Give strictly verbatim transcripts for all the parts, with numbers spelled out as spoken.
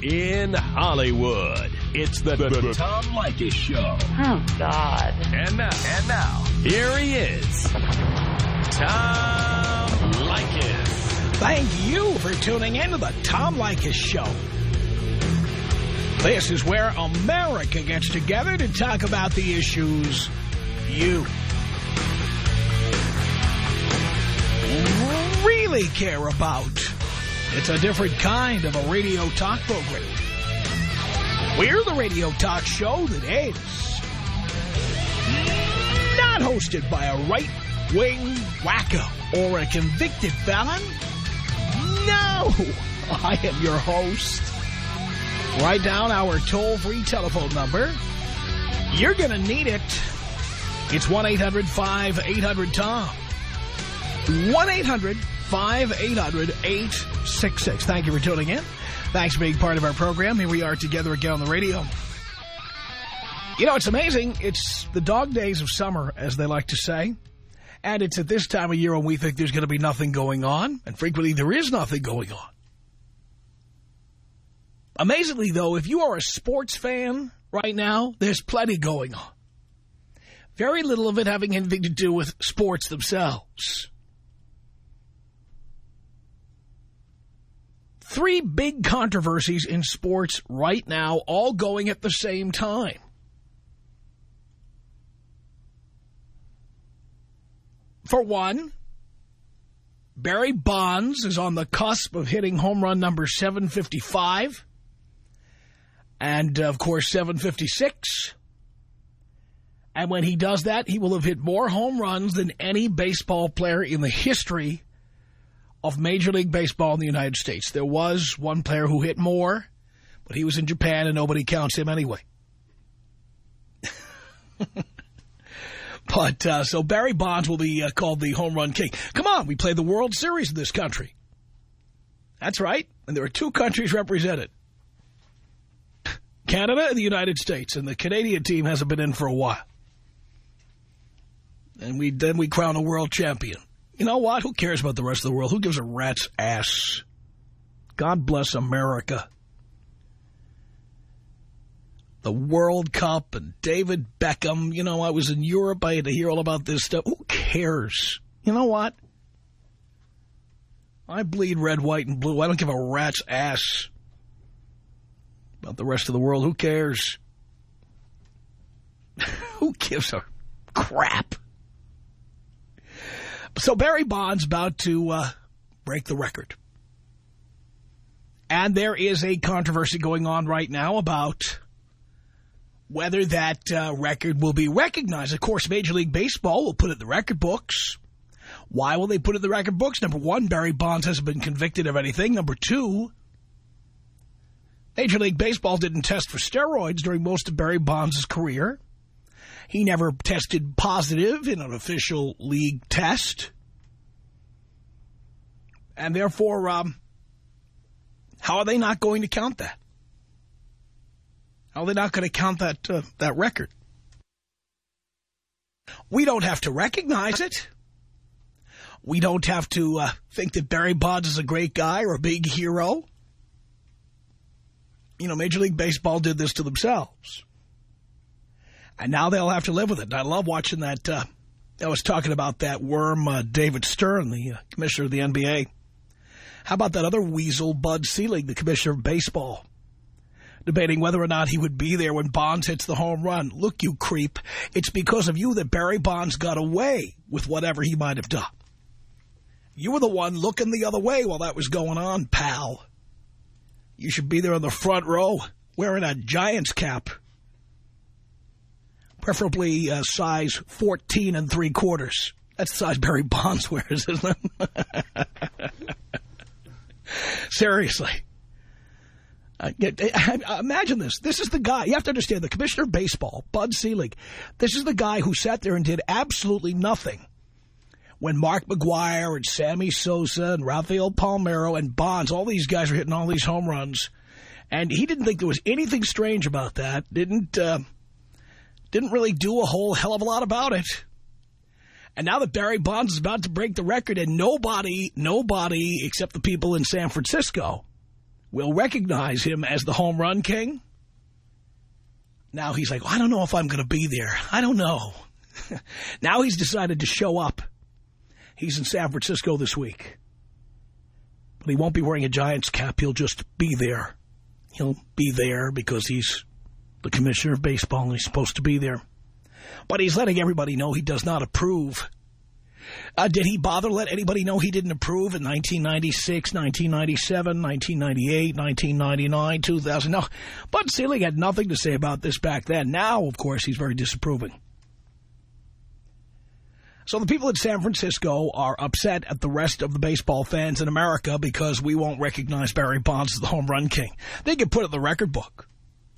in Hollywood. It's the, the, the Tom Leykis Show. Oh, God. And now, and now, here he is, Tom Leykis. Thank you for tuning in to the Tom Leykis Show. This is where America gets together to talk about the issues you really care about. It's a different kind of a radio talk program. We're the radio talk show that is not hosted by a right-wing wacko or a convicted felon. No, I am your host. Write down our toll-free telephone number. You're going to need it. It's one eight hundred five eight hundred Tom. one eight hundred five eight hundred eight six six. Thank you for tuning in. Thanks for being part of our program. Here we are together again on the radio. You know, it's amazing. It's the dog days of summer, as they like to say. And it's at this time of year when we think there's going to be nothing going on. And frequently there is nothing going on. Amazingly, though, if you are a sports fan right now, there's plenty going on. Very little of it having anything to do with sports themselves. Three big controversies in sports right now, all going at the same time. For one, Barry Bonds is on the cusp of hitting home run number seven fifty-five. And, of course, seven fifty-six. And when he does that, he will have hit more home runs than any baseball player in the history of Major League Baseball in the United States. There was one player who hit more, but he was in Japan and nobody counts him anyway. But, uh, so Barry Bonds will be uh, called the home run king. Come on, we play the World Series in this country. That's right. And there are two countries represented. Canada and the United States. And the Canadian team hasn't been in for a while. And we then we crown a world champion. You know what? Who cares about the rest of the world? Who gives a rat's ass? God bless America. The World Cup and David Beckham. You know, I was in Europe. I had to hear all about this stuff. Who cares? You know what? I bleed red, white, and blue. I don't give a rat's ass about the rest of the world. Who cares? Who gives a crap? So Barry Bonds about to uh, break the record. And there is a controversy going on right now about whether that uh, record will be recognized. Of course, Major League Baseball will put it in the record books. Why will they put it in the record books? Number one, Barry Bonds hasn't been convicted of anything. Number two, Major League Baseball didn't test for steroids during most of Barry Bonds' career. He never tested positive in an official league test. And therefore, um, how are they not going to count that? How are they not going to count that, uh, that record? We don't have to recognize it. We don't have to uh, think that Barry Bonds is a great guy or a big hero. You know, Major League Baseball did this to themselves. And now they'll have to live with it. And I love watching that. Uh, I was talking about that worm, uh, David Stern, the uh, commissioner of the N B A. How about that other weasel, Bud Selig, the commissioner of baseball, debating whether or not he would be there when Bonds hits the home run? Look, you creep. It's because of you that Barry Bonds got away with whatever he might have done. You were the one looking the other way while that was going on, pal. You should be there in the front row wearing a Giants cap. Preferably uh, size fourteen and three quarters. That's the size Barry Bonds wears, isn't it? Seriously. Uh, imagine this. This is the guy. You have to understand, the commissioner of baseball, Bud Selig, this is the guy who sat there and did absolutely nothing when Mark McGwire and Sammy Sosa and Rafael Palmeiro and Bonds, all these guys were hitting all these home runs. And he didn't think there was anything strange about that. Didn't... Uh, Didn't really do a whole hell of a lot about it. And now that Barry Bonds is about to break the record and nobody, nobody except the people in San Francisco will recognize him as the home run king. Now he's like, I don't know if I'm going to be there. I don't know. Now he's decided to show up. He's in San Francisco this week. But he won't be wearing a Giants cap. He'll just be there. He'll be there because he's the commissioner of baseball and he's supposed to be there. But he's letting everybody know he does not approve. Uh, did he bother let anybody know he didn't approve in nineteen ninety-six, nineteen ninety-seven, nineteen ninety-eight, nineteen ninety-nine, two thousand? No. Bud Selig had nothing to say about this back then. Now, of course, he's very disapproving. So the people in San Francisco are upset at the rest of the baseball fans in America because we won't recognize Barry Bonds as the home run king. They can put it in the record book.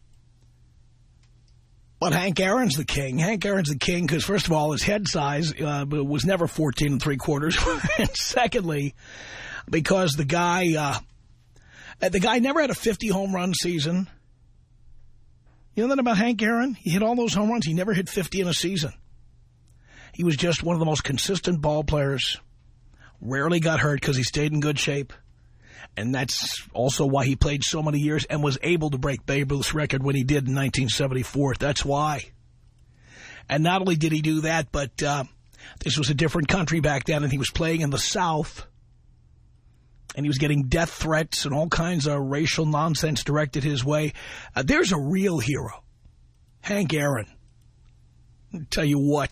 But Hank Aaron's the king. Hank Aaron's the king because, first of all, his head size uh, was never fourteen and three quarters. And secondly, because the guy, uh, the guy never had a fifty home run season. You know that about Hank Aaron? He hit all those home runs. He never hit fifty in a season. He was just one of the most consistent ball players. Rarely got hurt because he stayed in good shape. And that's also why he played so many years and was able to break Babe Ruth's record when he did in nineteen seventy-four. That's why. And not only did he do that, but uh, this was a different country back then, and he was playing in the South. And he was getting death threats and all kinds of racial nonsense directed his way. Uh, there's a real hero, Hank Aaron. I'll tell you what.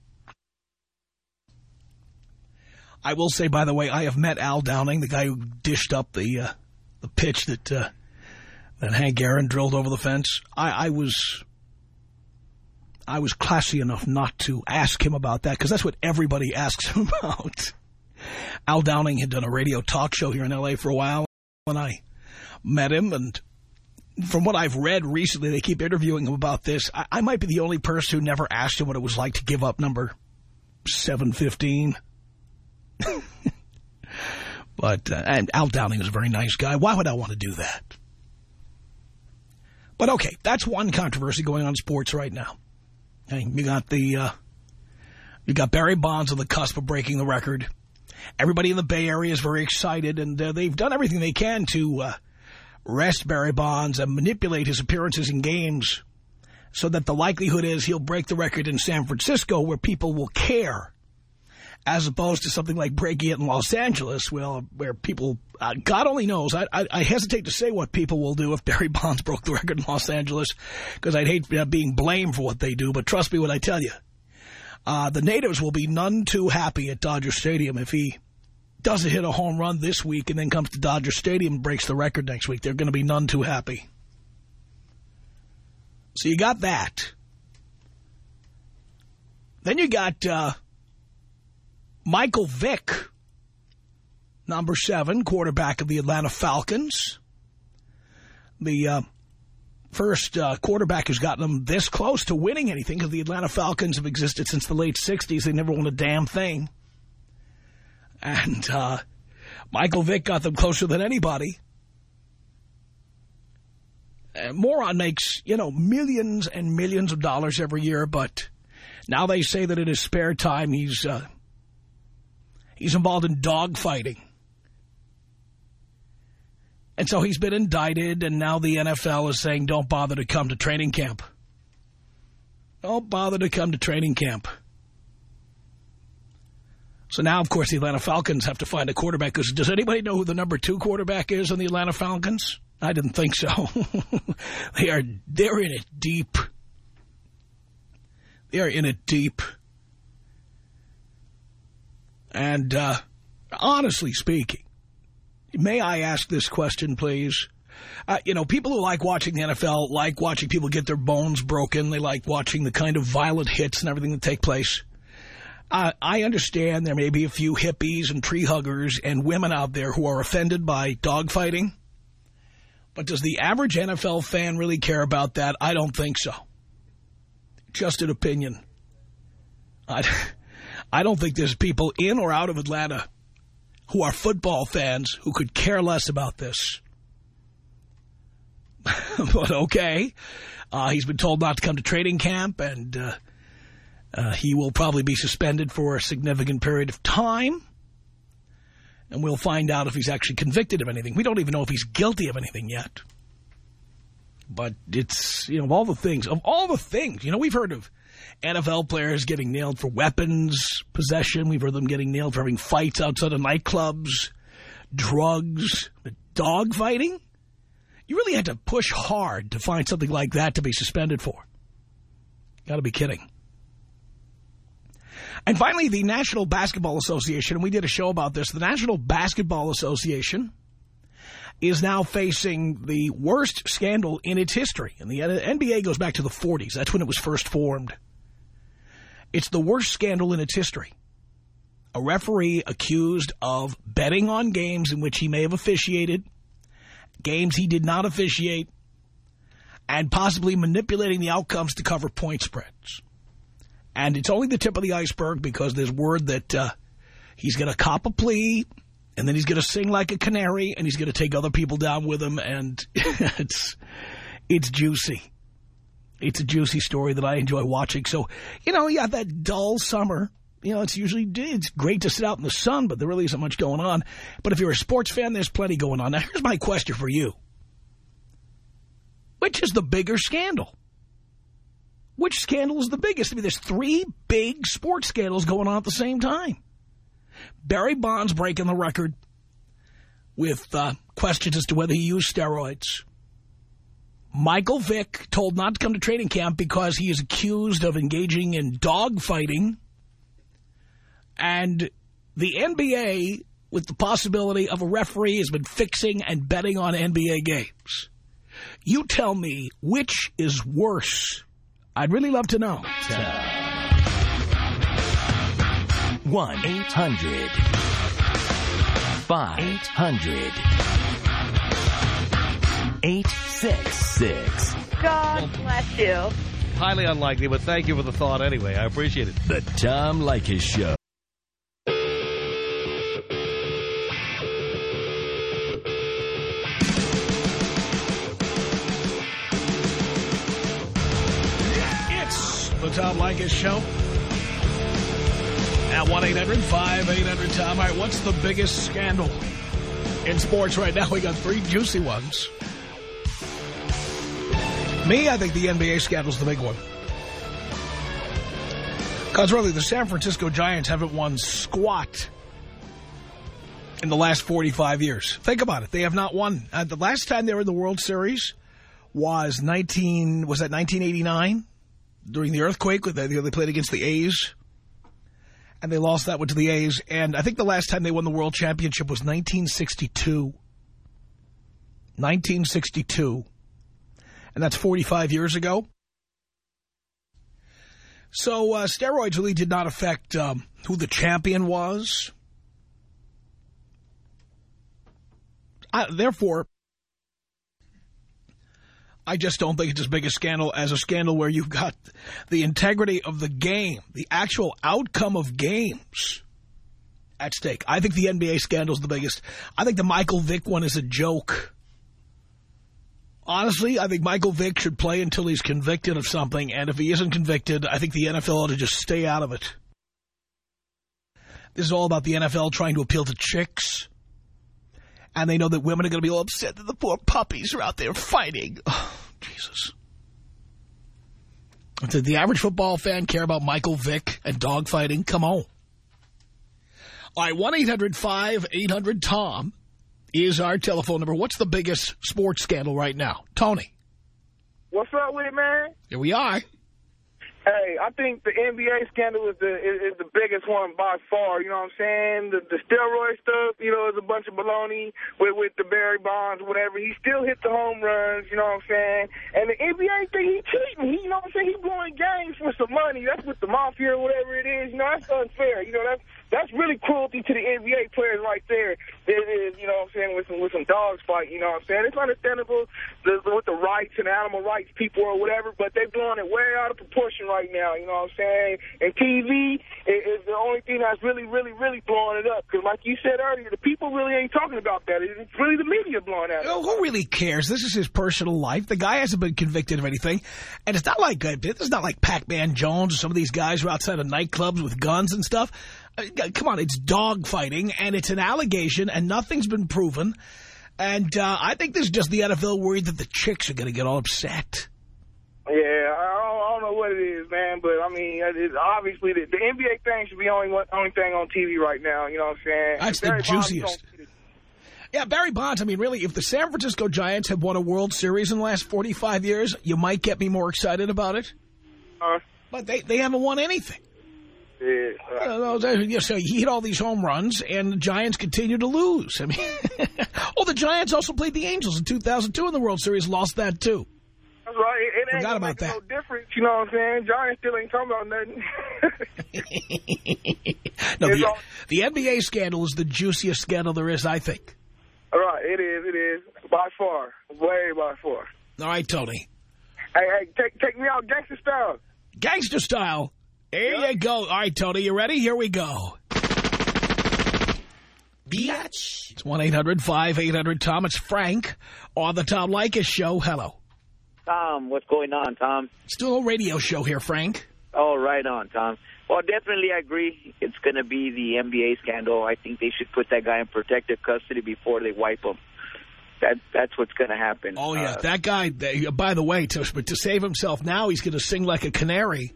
I will say, by the way, I have met Al Downing, the guy who dished up the uh, the pitch that uh, that Hank Aaron drilled over the fence. I, I was I was classy enough not to ask him about that because that's what everybody asks him about. Al Downing had done a radio talk show here in L A for a while when I met him, and from what I've read recently, they keep interviewing him about this. I, I might be the only person who never asked him what it was like to give up number seven fifteen. But uh, and Al Downing is a very nice guy. Why would I want to do that? But okay, that's one controversy going on in sports right now. Okay, you got the uh, you got Barry Bonds on the cusp of breaking the record. Everybody in the Bay Area is very excited, and uh, they've done everything they can to uh, rest Barry Bonds and manipulate his appearances in games so that the likelihood is he'll break the record in San Francisco where people will care, as opposed to something like breaking it in Los Angeles, well, where people, uh, God only knows. I, I, I hesitate to say what people will do if Barry Bonds broke the record in Los Angeles, because I'd hate uh, being blamed for what they do. But trust me when I tell you, uh, the natives will be none too happy at Dodger Stadium if he doesn't hit a home run this week and then comes to Dodger Stadium and breaks the record next week. They're going to be none too happy. So you got that. Then you got Uh, Michael Vick, number seven, quarterback of the Atlanta Falcons. The uh, first uh, quarterback who's gotten them this close to winning anything, because the Atlanta Falcons have existed since the late sixties. They never won a damn thing. And uh, Michael Vick got them closer than anybody. Uh, Moron makes, you know, millions and millions of dollars every year, but now they say that in his spare time he's... Uh, He's involved in dog fighting. And so he's been indicted, and now the N F L is saying don't bother to come to training camp. Don't bother to come to training camp. So now, of course, the Atlanta Falcons have to find a quarterback. Because does anybody know who the number two quarterback is on the Atlanta Falcons? I didn't think so. they are, they're in it deep. They're in it deep. And uh, honestly speaking, may I ask this question, please? Uh, you know, people who like watching the N F L like watching people get their bones broken. They like watching the kind of violent hits and everything that take place. Uh, I understand there may be a few hippies and tree huggers and women out there who are offended by dogfighting. But does the average N F L fan really care about that? I don't think so. Just an opinion. I I don't think there's people in or out of Atlanta who are football fans who could care less about this. But okay, uh, he's been told not to come to training camp, and uh, uh, he will probably be suspended for a significant period of time. And we'll find out if he's actually convicted of anything. We don't even know if he's guilty of anything yet. But it's, you know, of all the things, of all the things, you know, we've heard of N F L players getting nailed for weapons possession. We've heard them getting nailed for having fights outside of nightclubs, drugs, dog fighting. You really had to push hard to find something like that to be suspended for. Got to be kidding. And finally, the National Basketball Association, and we did a show about this, the National Basketball Association is now facing the worst scandal in its history. And the N B A goes back to the forties. That's when it was first formed. It's the worst scandal in its history. A referee accused of betting on games in which he may have officiated, games he did not officiate, and possibly manipulating the outcomes to cover point spreads. And it's only the tip of the iceberg because there's word that uh, he's going to cop a plea, and then he's going to sing like a canary, and he's going to take other people down with him, and it's it's juicy. It's a juicy story that I enjoy watching. So, you know, you have that dull summer. You know, it's usually it's great to sit out in the sun, but there really isn't much going on. But if you're a sports fan, there's plenty going on. Now, here's my question for you. Which is the bigger scandal? Which scandal is the biggest? I mean, there's three big sports scandals going on at the same time. Barry Bonds breaking the record with uh, questions as to whether he used steroids. Michael Vick told not to come to training camp because he is accused of engaging in dog fighting. And the N B A, with the possibility of a referee, has been fixing and betting on N B A games. You tell me, which is worse? I'd really love to know. one eight hundred five hundred eight six six. God bless you. Highly unlikely, but thank you for the thought anyway. I appreciate it. The Tom Leykis Show. The Tom Leykis Show at one eight hundred five eight hundred Tom. All right, what's the biggest scandal in sports right now? We got three juicy ones. Me, I think the N B A scandal's the big one. Because really, the San Francisco Giants haven't won squat in the last forty-five years. Think about it. They have not won. Uh, the last time they were in the World Series was nineteen. Was that nineteen eighty-nine? During the earthquake, they played against the A's, and they lost that one to the A's. And I think the last time they won the World Championship was nineteen sixty-two. nineteen sixty-two. And that's forty-five years ago. So uh, steroids really did not affect um, who the champion was. I, therefore... I just don't think it's as big a scandal as a scandal where you've got the integrity of the game, the actual outcome of games at stake. I think the N B A scandal is the biggest. I think the Michael Vick one is a joke. Honestly, I think Michael Vick should play until he's convicted of something, and if he isn't convicted, I think the N F L ought to just stay out of it. This is all about the N F L trying to appeal to chicks. And they know that women are going to be all upset that the poor puppies are out there fighting. Oh, Jesus. Did the average football fan care about Michael Vick and dog fighting? Come on. All right, one eight hundred five eight hundred Tom is our telephone number. What's the biggest sports scandal right now? Tony. What's up with it, man? Here we are. Hey, I think the N B A scandal is the is, is the biggest one by far. You know what I'm saying? The, the steroid stuff, you know, is a bunch of baloney with, with the Barry Bonds, whatever. He still hit the home runs, you know what I'm saying? And the N B A thing, he cheating. He, you know what I'm saying? He blowing games for some money. That's with the mafia or whatever it is. You know, that's unfair. You know, that's that's really cruelty to the N B A players right there. It is, you know what I'm saying, with some, with some dogs fight, you know what I'm saying? It's understandable the, with the rights and animal rights people or whatever, but they're blowing it way out of proportion right now, you know what I'm saying? And T V is, is the only thing that's really, really, really blowing it up. Because like you said earlier, the people really ain't talking about that. It's really the media blowing that up. Who really cares? This is his personal life. The guy hasn't been convicted of anything. And it's not like, it's not like Pac-Man Jones or some of these guys who are outside of nightclubs with guns and stuff. Uh, come on, it's dog fighting, and it's an allegation, and nothing's been proven. And uh, I think this is just the N F L worried that the chicks are going to get all upset. Yeah, I don't, I don't know what it is, man, but, I mean, it's obviously the, the N B A thing should be the only, one, only thing on T V right now, you know what I'm saying? That's Barry the juiciest. Yeah, Barry Bonds, I mean, really, if the San Francisco Giants have won a World Series in the last forty-five years, you might get me more excited about it. Uh, but they, they haven't won anything. Yeah. Uh, uh, so he hit all these home runs, and the Giants continue to lose. I mean, oh, the Giants also played the Angels in two thousand two in the World Series, lost that, too. That's right. It, it ain't Forgot about make that. no difference, you know what I'm saying? Giants still ain't talking about nothing. no, the, all, the N B A scandal is the juiciest scandal there is, I think. All right, it is, it is. By far. Way by far. All right, Tony. Hey, hey, take, take me out gangster style. Gangster style. There yep. you go. All right, Tony, you ready? Here we go. Biatch. It's one eight hundred five eight hundred Tom. It's Frank on the Tom Leykis Show. Hello. Tom, what's going on, Tom? Still a radio show here, Frank. Oh, right on, Tom. Well, definitely I agree. It's going to be the N B A scandal. I think they should put that guy in protective custody before they wipe him. That, that's what's going to happen. Oh, yeah. Uh, that guy, by the way, to, to save himself now, he's going to sing like a canary.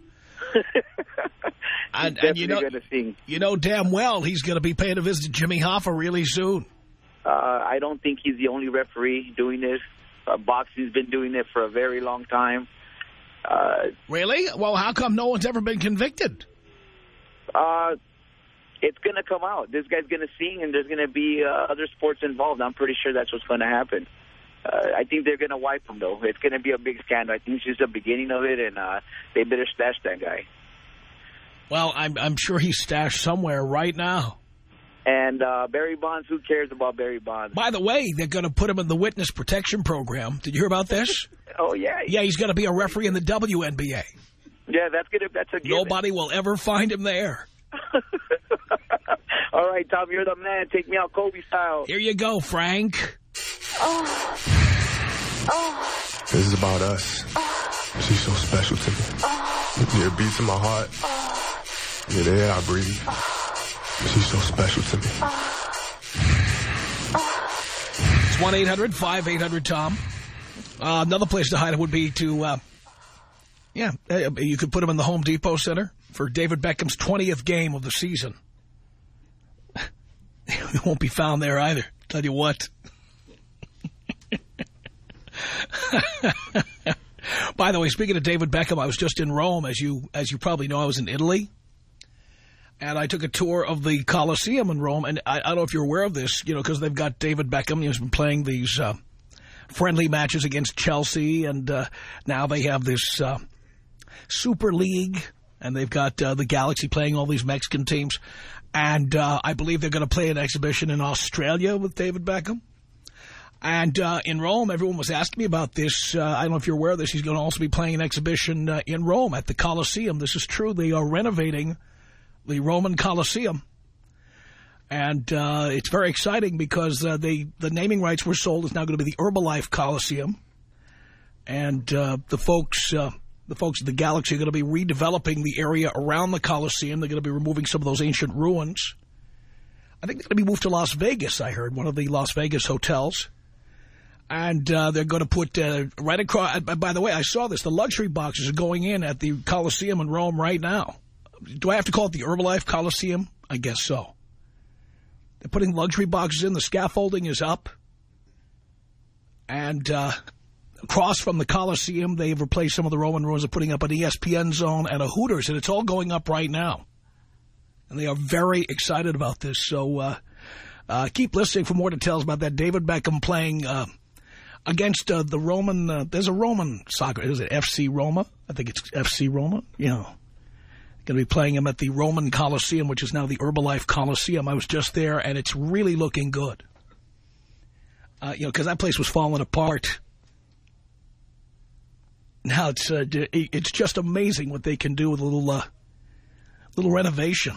and, and you know, sing. you know damn well he's going to be paying a visit to Jimmy Hoffa really soon. Uh, I don't think he's the only referee doing this. Uh, boxing's been doing it for a very long time. Uh, really? Well, how come no one's ever been convicted? Uh, it's going to come out. This guy's going to sing, and there's going to be uh, other sports involved. I'm pretty sure that's what's going to happen. Uh, I think they're going to wipe him, though. It's going to be a big scandal. I think it's just the beginning of it, and uh, they better stash that guy. Well, I'm, I'm sure he's stashed somewhere right now. And uh, Barry Bonds, who cares about Barry Bonds? By the way, they're going to put him in the witness protection program. Did you hear about this? Oh, yeah. Yeah, he's going to be a referee in the W N B A. Yeah, that's good. That's a given. Nobody will ever find him there. All right, Tom, you're the man. Take me out Kobe style. Here you go, Frank. Oh. Oh. This is about us. Oh. She's so special to me. Oh. Yeah, it beats in my heart. Oh. Yeah, the air I breathe. Oh. She's so special to me. Oh. Oh. It's one eight hundred five eight hundred Tom. Uh, another place to hide it would be to, uh, yeah, you could put him in the Home Depot Center for David Beckham's twentieth game of the season. He won't be found there either. Tell you what. By the way, speaking of David Beckham, I was just in Rome, as you as you probably know. I was in Italy, and I took a tour of the Colosseum in Rome. And I, I don't know if you're aware of this, you know, because they've got David Beckham. He's been playing these uh, friendly matches against Chelsea, and uh, now they have this uh, Super League, and they've got uh, the Galaxy playing all these Mexican teams. And uh, I believe they're going to play an exhibition in Australia with David Beckham. And uh, in Rome, everyone was asking me about this. Uh, I don't know if you're aware of this. He's going to also be playing an exhibition uh, in Rome at the Colosseum. This is true. They are renovating the Roman Colosseum. And uh, it's very exciting because uh, they the naming rights were sold. It's now going to be the Herbalife Coliseum. And uh, the folks... Uh, The folks at the Galaxy are going to be redeveloping the area around the Coliseum. They're going to be removing some of those ancient ruins. I think they're going to be moved to Las Vegas, I heard, one of the Las Vegas hotels. And uh, they're going to put uh, right across... By the way, I saw this. The luxury boxes are going in at the Coliseum in Rome right now. Do I have to call it the Herbalife Coliseum? I guess so. They're putting luxury boxes in. The scaffolding is up. And... Uh, across from the Coliseum, they've replaced some of the Roman ruins. They're putting up an E S P N zone and a Hooters, and it's all going up right now. And they are very excited about this. So uh, uh, keep listening for more details about that. David Beckham playing uh, against uh, the Roman, uh, there's a Roman soccer, is it F C Roma? I think it's F C Roma, you know. Going to be playing him at the Roman Coliseum, which is now the Herbalife Coliseum. I was just there, and it's really looking good. Uh, you know, because that place was falling apart. Now it's uh, it's just amazing what they can do with a little uh, little renovation.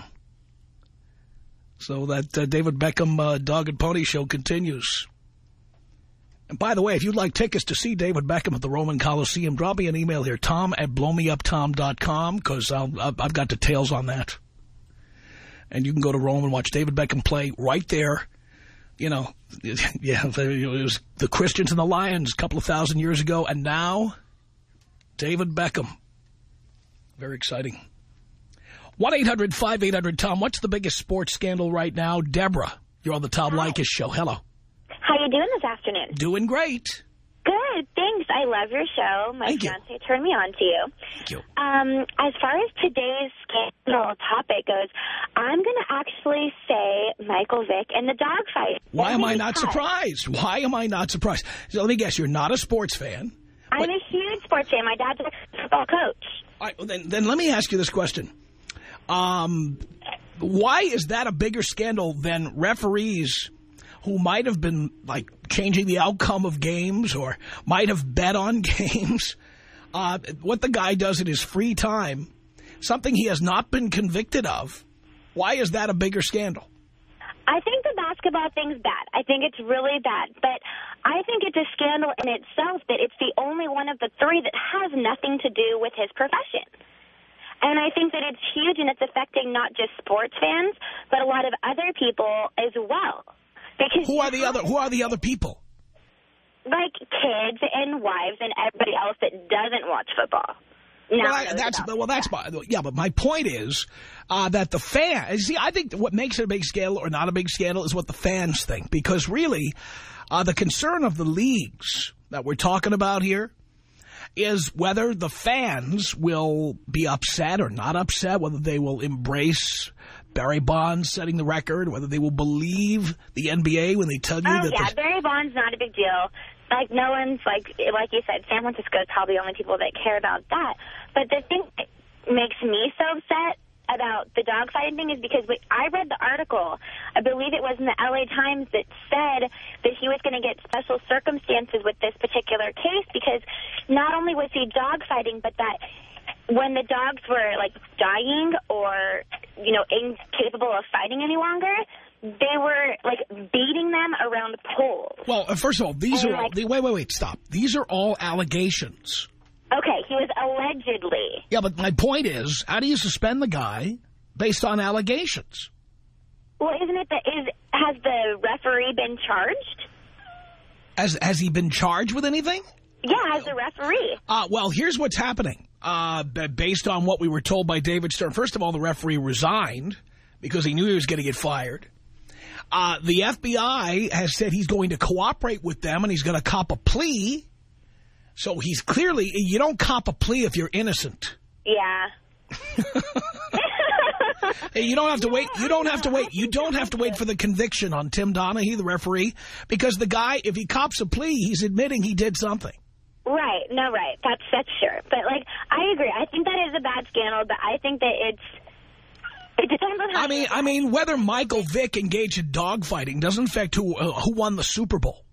So that uh, David Beckham uh, Dog and Pony Show continues. And by the way, if you'd like tickets to see David Beckham at the Roman Coliseum, drop me an email here, Tom at blow me up tom dot com, because I've got details on that. And you can go to Rome and watch David Beckham play right there. You know, yeah, it was the Christians and the Lions a couple of thousand years ago. And now, David Beckham. Very exciting. one eight hundred five eight hundred Tom. What's the biggest sports scandal right now? Deborah, you're on the Tom Leykis show. Hello. How you doing this afternoon? Doing great. Good, thanks. I love your show. My Thank fiance turned me on to you. Thank you. Um, as far as today's scandal topic goes, I'm going to actually say Michael Vick and the dogfight. Why am I not surprised? Why am I not surprised? So let me guess, you're not a sports fan. I'm but, a huge sports fan. My dad's a football coach. All right, well, then, then let me ask you this question. Um, why is that a bigger scandal than referees who might have been, like, changing the outcome of games or might have bet on games? Uh, what the guy does in his free time, something he has not been convicted of, why is that a bigger scandal? I think the basketball thing's bad. I think it's really bad. But I think it's a scandal in itself that it's the only one of the three that has nothing to do with his profession. And I think that it's huge, and it's affecting not just sports fans, but a lot of other people as well. Because who are the other Who are the other people? Like kids and wives and everybody else that doesn't watch football. No, well, I, that's well, that's my, yeah. But my point is uh, that the fans. See, I think what makes it a big scandal or not a big scandal is what the fans think. Because really, uh, the concern of the leagues that we're talking about here is whether the fans will be upset or not upset, whether they will embrace Barry Bonds setting the record, whether they will believe the N B A when they tell you oh, that... Oh, yeah, Barry Bonds, not a big deal. Like, no one's, like, like you said, San Francisco is probably the only people that care about that. But the thing that makes me so upset about the dogfighting thing is because we, I read the article, I believe it was in the L A Times, that said that he was going to get special circumstances with this particular case because not only was he dogfighting, but that when the dogs were, like, dying or, you know, incapable of fighting any longer, they were, like, beating them around poles. Well, first of all, these and are all... Like, wait, wait, wait, stop. These are all allegations. Okay, he was allegedly. Yeah, but my point is, how do you suspend the guy based on allegations? Well, isn't it that is has the referee been charged? Has, has he been charged with anything? Yeah, as a referee. Uh, well, here's what's happening. Uh, based on what we were told by David Stern, first of all, the referee resigned because he knew he was going to get fired. Uh, the F B I has said he's going to cooperate with them and he's going to cop a plea. So he's clearly, you don't cop a plea if you're innocent. Yeah. Hey, you don't have to wait. You don't have to wait. You don't have to wait for the conviction on Tim Donaghy, the referee, because the guy, if he cops a plea, he's admitting he did something. Right. No, right. That's that's sure. But, like, I agree. I think that is a bad scandal, but I think that it's, it depends on how... I mean, I mean, whether Michael Vick engaged in dogfighting doesn't affect who, uh, who won the Super Bowl.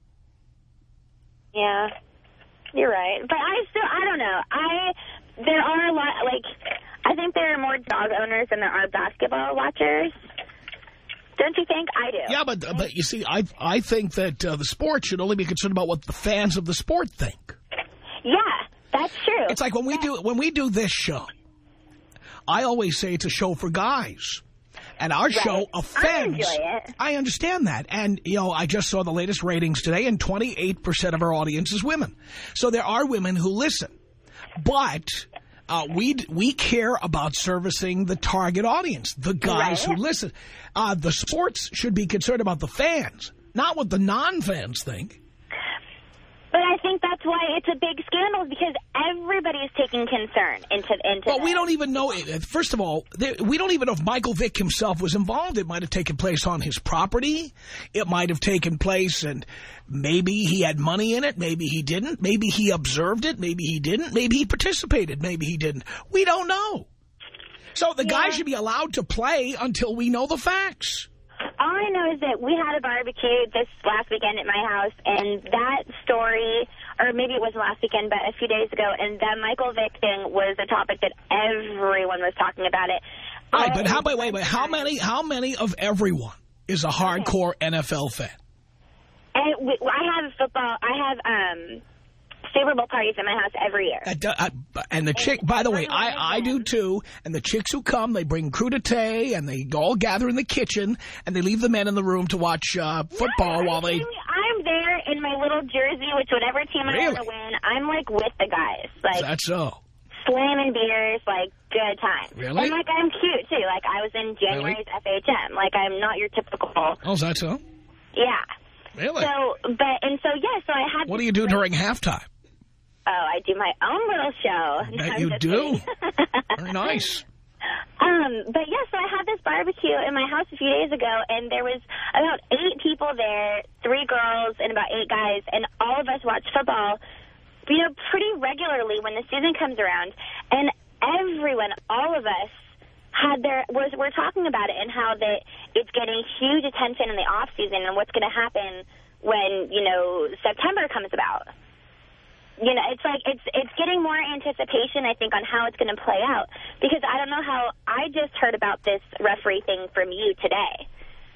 Yeah. You're right. But I still, I don't know. I, there are a lot, like, I think there are more dog owners than there are basketball watchers. Don't you think? I do. Yeah, but uh, but you see, I I think that uh, the sport should only be concerned about what the fans of the sport think. Yeah, that's true. It's like when we do when we do this show, I always say it's a show for guys. And our right. show offends. I enjoy it. I understand that. And, you know, I just saw the latest ratings today, and twenty-eight percent of our audience is women. So there are women who listen. But uh, we we care about servicing the target audience, the guys right. who listen. Uh, the sports should be concerned about the fans, not what the non-fans think. But I think that's why it's a big scandal, because everybody's taking concern into into. But that. we don't even know. First of all, we don't even know if Michael Vick himself was involved. It might have taken place on his property. It might have taken place, and maybe he had money in it. Maybe he didn't. Maybe he observed it. Maybe he didn't. Maybe he participated. Maybe he didn't. We don't know. So the yeah. guy should be allowed to play until we know the facts. All I know is that we had a barbecue this last weekend at my house, and that story, or maybe it was last weekend, but a few days ago, and that Michael Vick thing was a topic that everyone was talking about it. Right, but how, wait, wait, wait, how many, how many of everyone is a hardcore N F L fan? And we, I have football, I have um, Super Bowl parties at my house every year. Uh, uh, and the chick, by the way, I, I do too. And the chicks who come, they bring crudité and they all gather in the kitchen and they leave the men in the room to watch uh, football yeah, while they... I'm there in my little jersey, which whatever team I Really? want to win, I'm like with the guys. Like, That's so. Slamming beers, like good time. Really? And like I'm cute too. Like I was in January's Really? F H M. Like I'm not your typical. Oh, is that so? Yeah. Really? So, but and so yeah. So I had. What do you do during halftime? Oh, I do my own little show. I bet No, I'm you just do. kidding. Very nice. Um, but yeah, so I had this barbecue in my house a few days ago, and there was about eight people there, three girls and about eight guys, and all of us watch football, you know, pretty regularly when the season comes around. And everyone, all of us, had their was we're talking about it and how that it's getting huge attention in the off season and what's going to happen when, you know, September comes about. You know, it's like it's it's getting more anticipation, I think, on how it's going to play out. Because I don't know how I just heard about this referee thing from you today.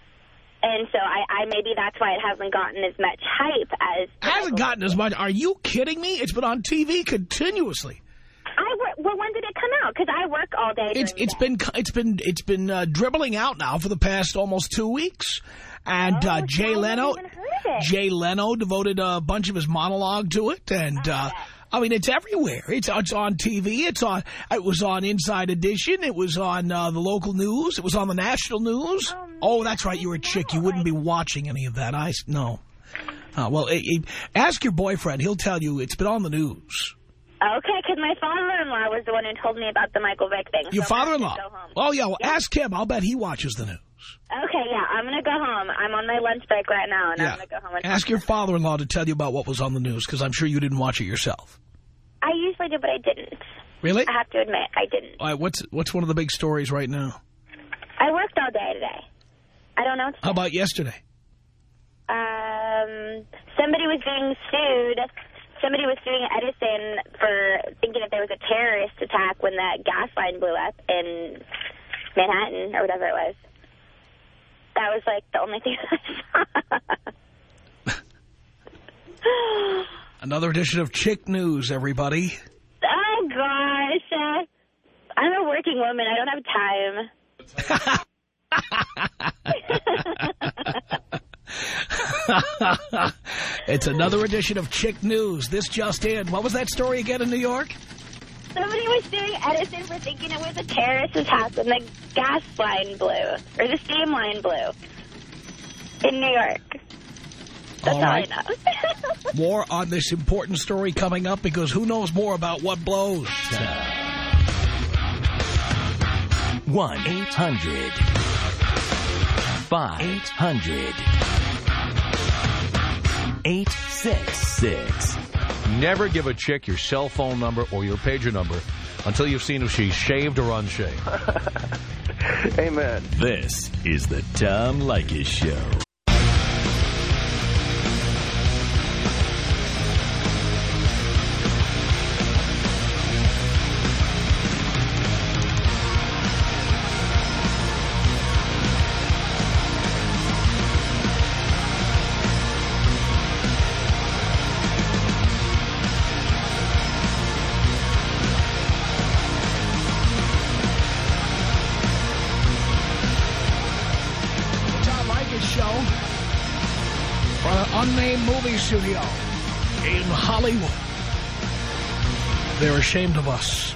And so I, I maybe that's why it hasn't gotten as much hype as... Hasn't gotten as much. Are you kidding me? It's been on T V continuously. I work, well, when did it come out? Because I work all day. It's it's been it's been it's been uh, dribbling out now for the past almost two weeks, and oh, uh, Jay so Leno it. Jay Leno devoted a bunch of his monologue to it, and uh, I mean it's everywhere. It's it's on T V. It's on. It was on Inside Edition. It was on uh, the local news. It was on the national news. Oh, oh that's right. You were a chick. You wouldn't be watching any of that. I no. Uh, well, it, it, ask your boyfriend. He'll tell you it's been on the news. Okay, because my father-in-law was the one who told me about the Michael Vick thing. Your so father-in-law? Oh, yeah, well, yeah, ask him. I'll bet he watches the news. Okay, yeah, I'm going to go home. I'm on my lunch break right now, and Yeah. I'm going to go home. And ask your father-in-law to tell you about what was on the news, because I'm sure you didn't watch it yourself. I usually do, but I didn't. Really? I have to admit, I didn't. All right, what's, what's one of the big stories right now? I worked all day today. I don't know what to How say. about yesterday? Um, somebody was being sued. Somebody was suing Edison for thinking that there was a terrorist attack when that gas line blew up in Manhattan or whatever it was. That was, like, the only thing I saw. Another edition of Chick News, everybody. Oh, gosh. Uh, I'm a working woman. I don't have time. It's another edition of Chick News. This just in. What was that story again in New York? Somebody was suing Edison for thinking it was a terrorist attack when the gas line blew, or the steam line blew in New York. That's all, all right. I know. More on this important story coming up, because who knows more about what blows? one eight hundred five hundred eight six six. Never give a chick your cell phone number or your pager number until you've seen if she's shaved or unshaved. Amen. This is the Tom Leykis Show. Unnamed movie studio in Hollywood. They're ashamed of us.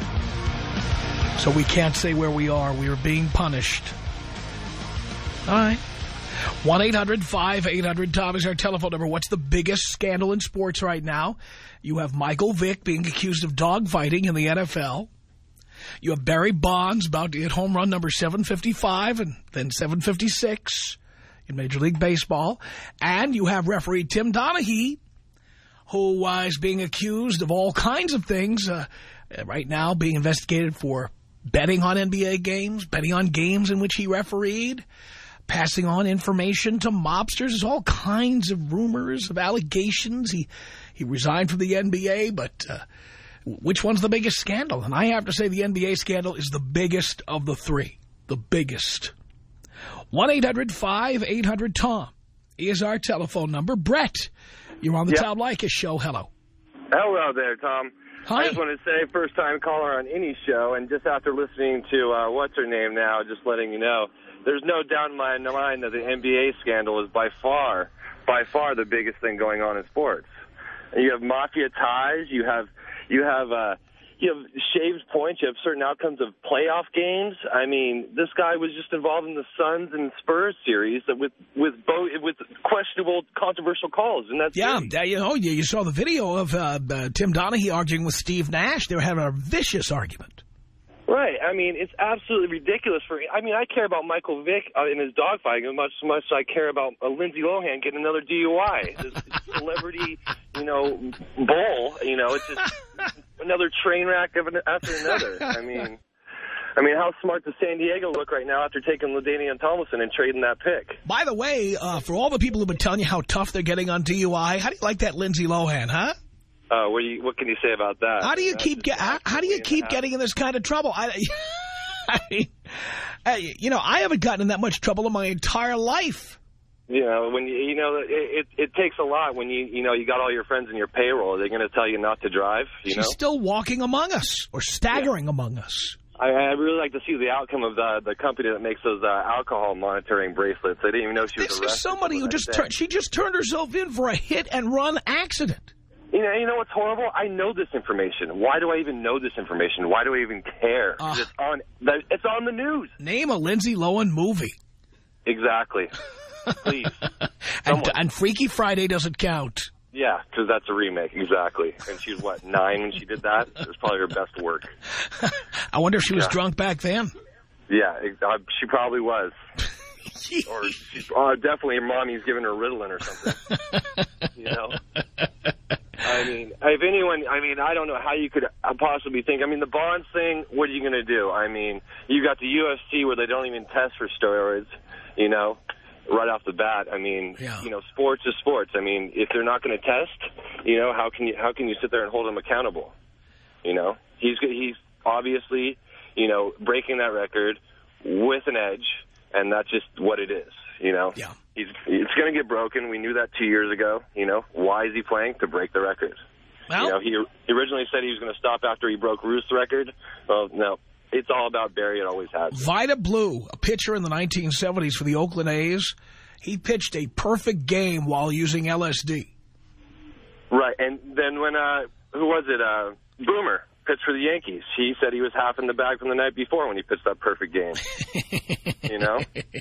So we can't say where we are. We are being punished. All right. one eight hundred five eight hundred Tom is our telephone number. What's the biggest scandal in sports right now? You have Michael Vick being accused of dogfighting in the N F L. You have Barry Bonds about to hit home run number seven fifty-five and then seven fifty-six. In Major League Baseball. And you have referee Tim Donaghy, who uh, is being accused of all kinds of things. Uh, right now being investigated for betting on N B A games, betting on games in which he refereed, passing on information to mobsters. There's all kinds of rumors, of allegations. He, he resigned from the N B A, but uh, which one's the biggest scandal? And I have to say the N B A scandal is the biggest of the three. The biggest. one eight hundred five eight hundred Tom is our telephone number. Brett, you're on the yep. Tom Leykis Show. Hello. Hello there, Tom. Hi. I just wanted to say, first-time caller on any show, and just after listening to uh, what's-her-name now, just letting you know, there's no doubt in my mind that the N B A scandal is by far, by far the biggest thing going on in sports. And you have mafia ties, you have, you have, uh, you have shaved points, you have certain outcomes of playoff games. I mean, this guy was just involved in the Suns and Spurs series that with with both with questionable, controversial calls. And that's yeah, uh, you know, you, you saw the video of uh, uh, Tim Donaghy arguing with Steve Nash. They were having a vicious argument. Right. I mean, it's absolutely ridiculous. For I mean, I care about Michael Vick uh, in his dogfighting as much as much as I care about uh, Lindsay Lohan getting another D U I. This celebrity, you know, bull. You know, it's just another train wreck after another. I mean, I mean, how smart does San Diego look right now after taking LaDainian Tomlinson and trading that pick? By the way, uh, for all the people who've been telling you how tough they're getting on D U I, how do you like that Lindsay Lohan, huh? Uh, what, do you, what can you say about that? How do you That's keep get, how, how do you keep getting in this kind of trouble? I, I mean, you know, I haven't gotten in that much trouble in my entire life. You know, when you, you know, it, it it takes a lot when you you know you got all your friends in your payroll. Are they going to tell you not to drive? You She's know? still walking among us or staggering yeah. among us. I, I really like to see the outcome of the the company that makes those uh, alcohol monitoring bracelets. They didn't even know she was this arrested. This is somebody who just turned, she just turned herself in for a hit and run accident. You know, you know what's horrible? I know this information. Why do I even know this information? Why do I even care? Uh, it's on. It's on the news. Name a Lindsay Lohan movie. Exactly. Please. and, and Freaky Friday doesn't count. Yeah, because that's a remake. Exactly. And she was, what, nine when she did that? It was probably her best work. I wonder if she was yeah. drunk back then. Yeah, uh, she probably was. Or she's, uh, definitely her mommy's giving her Ritalin or something. You know? I mean, if anyone, I mean, I don't know how you could possibly think. I mean, the Bonds thing, what are you going to do? I mean, you got the U F C where they don't even test for steroids, you know, right off the bat. I mean, yeah. you know, sports is sports. I mean, if they're not going to test, you know, how can you how can you sit there and hold them accountable? You know, he's he's obviously, you know, breaking that record with an edge, and that's just what it is, you know. Yeah. He's, it's going to get broken. We knew that two years ago. You know, why is he playing? To break the record. Well, you know, he, he originally said he was going to stop after he broke Ruth's record. Well, no, it's all about Barry. It always has. Vida Blue, a pitcher in the nineteen seventies for the Oakland A's, he pitched a perfect game while using L S D. Right, and then when, uh, who was it, uh, Boomer pitched for the Yankees, he said he was half in the bag from the night before when he pitched that perfect game. You know?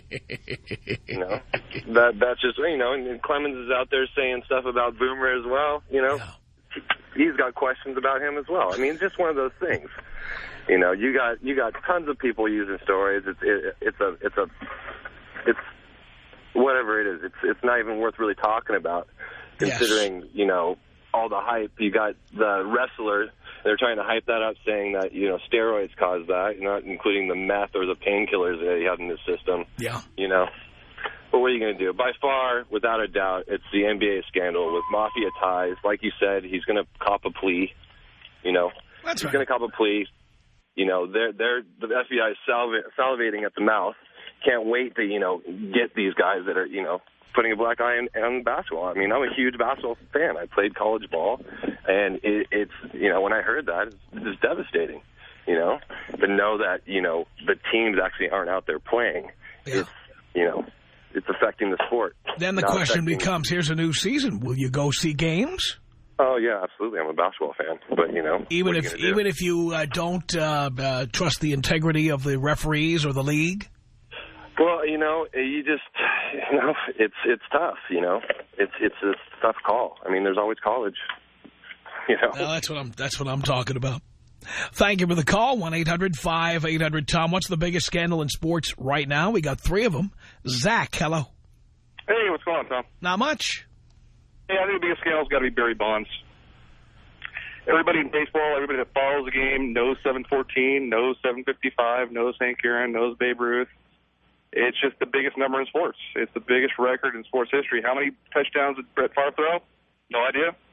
You know? That That's just, you know, and Clemens is out there saying stuff about Boomer as well, you know? Yeah. He's got questions about him as well. I mean, it's just one of those things. You know, you got you got tons of people using stories. It's it, it's a it's a it's whatever it is. It's it's not even worth really talking about, considering yes. you know all the hype. You got the wrestler. They're trying to hype that up, saying that you know steroids caused that, not including the meth or the painkillers that he had in his system. Yeah, you know. But what are you going to do? By far, without a doubt, it's the N B A scandal with mafia ties. Like you said, he's going to cop a plea. You know, That's he's right. going to cop a plea. You know, they're they're the F B I is salivating at the mouth. Can't wait to you know get these guys that are you know putting a black eye on, on basketball. I mean, I'm a huge basketball fan. I played college ball, and it, it's you know when I heard that, it's, it's devastating. You know, to know that you know the teams actually aren't out there playing. Yeah. It's you know. It's affecting the sport. Then the question becomes, here's a new season. Will you go see games? Oh, yeah, absolutely. I'm a basketball fan. But, you know, even if even do? if you uh, don't uh, uh, trust the integrity of the referees or the league? Well, you know, you just, you know, it's it's tough, you know. It's it's a tough call. I mean, there's always college, you know. Well, that's what I'm, that's what I'm talking about. Thank you for the call, one eight hundred five eight hundred Tom. What's the biggest scandal in sports right now? We got three of them. Zach, hello. Hey, what's going on, Tom? Not much. Hey, I think the biggest scandal's got to be Barry Bonds. Everybody in baseball, everybody that follows the game knows seven fourteen, knows seven fifty-five, knows Hank Aaron, knows Babe Ruth. It's just the biggest number in sports. It's the biggest record in sports history. How many touchdowns did Brett Favre throw? No idea.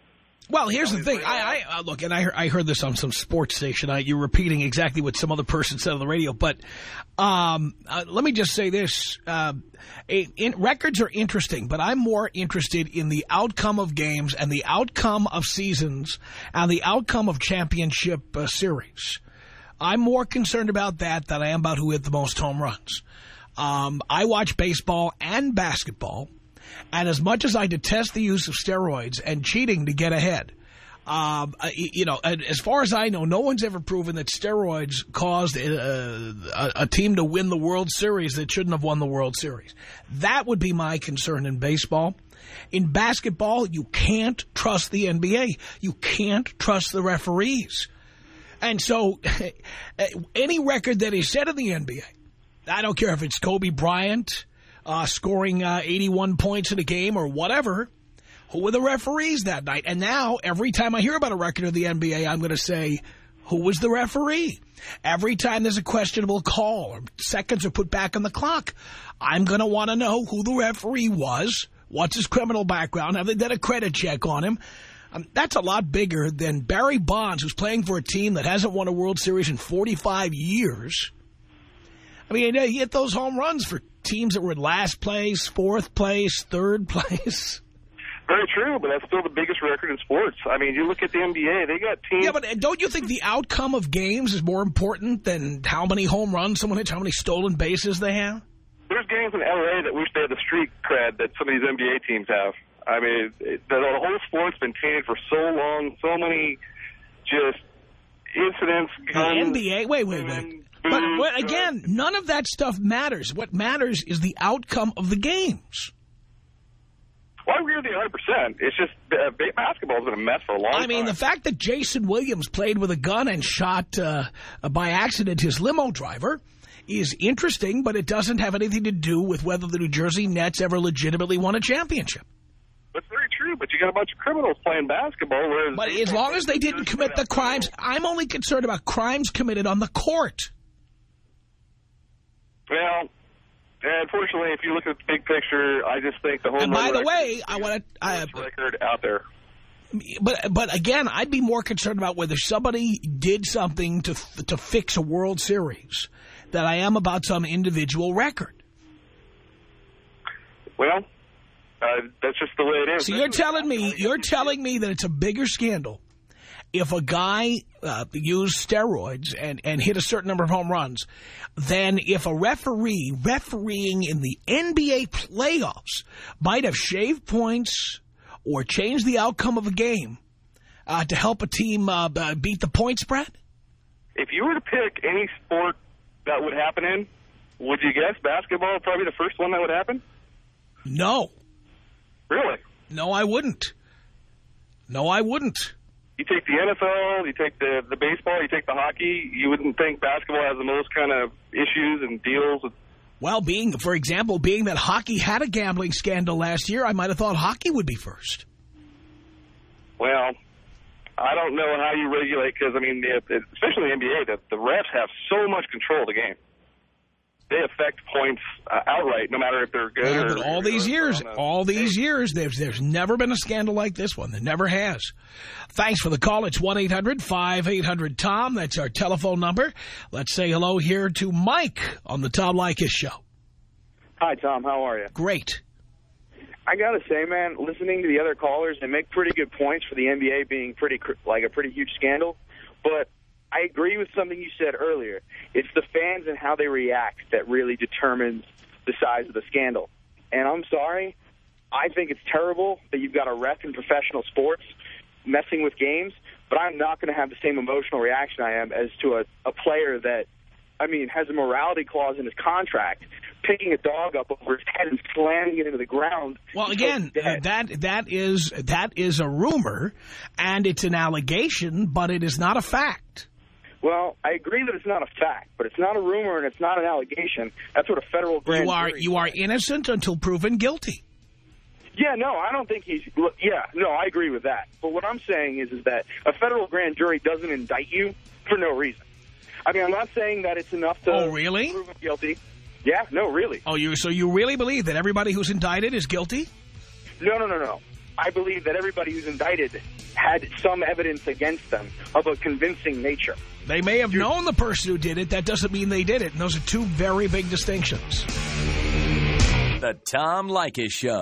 Well, here's the thing. I, I uh, look, and I, I heard this on some sports station. I, you're repeating exactly what some other person said on the radio. But um, uh, let me just say this. Uh, in, records are interesting, but I'm more interested in the outcome of games and the outcome of seasons and the outcome of championship uh, series. I'm more concerned about that than I am about who hit the most home runs. Um, I watch baseball and basketball. And as much as I detest the use of steroids and cheating to get ahead, um, you know, as far as I know, no one's ever proven that steroids caused a, a, a team to win the World Series that shouldn't have won the World Series. That would be my concern in baseball. In basketball, you can't trust the N B A. You can't trust the referees. And so any record that is set in the N B A, I don't care if it's Kobe Bryant Uh, scoring uh, eighty-one points in a game or whatever, who were the referees that night? And now, every time I hear about a record of the N B A, I'm going to say, who was the referee? Every time there's a questionable call or seconds are put back on the clock, I'm going to want to know who the referee was, what's his criminal background, have they done a credit check on him? Um, that's a lot bigger than Barry Bonds, who's playing for a team that hasn't won a World Series in forty-five years. I mean, he hit those home runs for teams that were in last place, fourth place, third place. Very true, but that's still the biggest record in sports. I mean, you look at the N B A, they got teams... Yeah, but don't you think the outcome of games is more important than how many home runs someone hits, how many stolen bases they have? There's games in L A that wish they had the streak cred that some of these N B A teams have. I mean, it, the whole sport's been tainted for so long, so many just incidents. The N B A? Wait, wait, wait. But, but again, none of that stuff matters. What matters is the outcome of the games. Well, I agree with you one hundred percent. It's just uh, basketball's been a mess for a long time. I mean, the fact that Jason Williams played with a gun and shot uh, by accident his limo driver is interesting, but it doesn't have anything to do with whether the New Jersey Nets ever legitimately won a championship. That's very true, but you got a bunch of criminals playing basketball. Whereas but as long as they didn't commit the crimes, I'm only concerned about crimes committed on the court. Well, unfortunately, if you look at the big picture, I just think the whole. And by the way, I want to record out there. But but again, I'd be more concerned about whether somebody did something to to fix a World Series than I am about some individual record. Well, uh, that's just the way it is. So you're telling me you're telling me that it's a bigger scandal if a guy uh, used steroids and, and hit a certain number of home runs than if a referee refereeing in the N B A playoffs might have shaved points or changed the outcome of a game uh, to help a team uh, beat the point spread? If you were to pick any sport that would happen in, would you guess basketball would probably be the first one that would happen? No. Really? No, I wouldn't. No, I wouldn't. You take the N F L, you take the, the baseball, you take the hockey, you wouldn't think basketball has the most kind of issues and deals with... Well, being, for example, being that hockey had a gambling scandal last year, I might have thought hockey would be first. Well, I don't know how you regulate, because, I mean, the, especially in the N B A, the, the refs have so much control of the game. They affect points uh, outright, no matter if they're good yeah, or... But all these years, all these years, there's, there's never been a scandal like this one. There never has. Thanks for the call. It's one eight hundred five eight hundred Tom. That's our telephone number. Let's say hello here to Mike on the Tom Leykis Show. Hi, Tom. How are you? Great. I got to say, man, listening to the other callers, they make pretty good points for the N B A being pretty like a pretty huge scandal. But I agree with something you said earlier. It's the fans and how they react that really determines the size of the scandal. And I'm sorry, I think it's terrible that you've got a ref in professional sports messing with games, but I'm not going to have the same emotional reaction I am as to a, a player that, I mean, has a morality clause in his contract, picking a dog up over his head and slamming it into the ground. Well, again, uh, that that is that is a rumor, and it's an allegation, but it is not a fact. Well, I agree that it's not a fact, but it's not a rumor and it's not an allegation. That's what a federal grand you are jury you are innocent until proven guilty. Yeah, no, I don't think he's... Yeah, no, I agree with that. But what I'm saying is, is that a federal grand jury doesn't indict you for no reason. I mean, I'm not saying that it's enough to oh, really? prove him guilty. Yeah, no, really. Oh, you so you really believe that everybody who's indicted is guilty? No, no, no, no. I believe that everybody who's indicted had some evidence against them of a convincing nature. They may have known the person who did it. That doesn't mean they did it. And those are two very big distinctions. The Tom Leykis Show.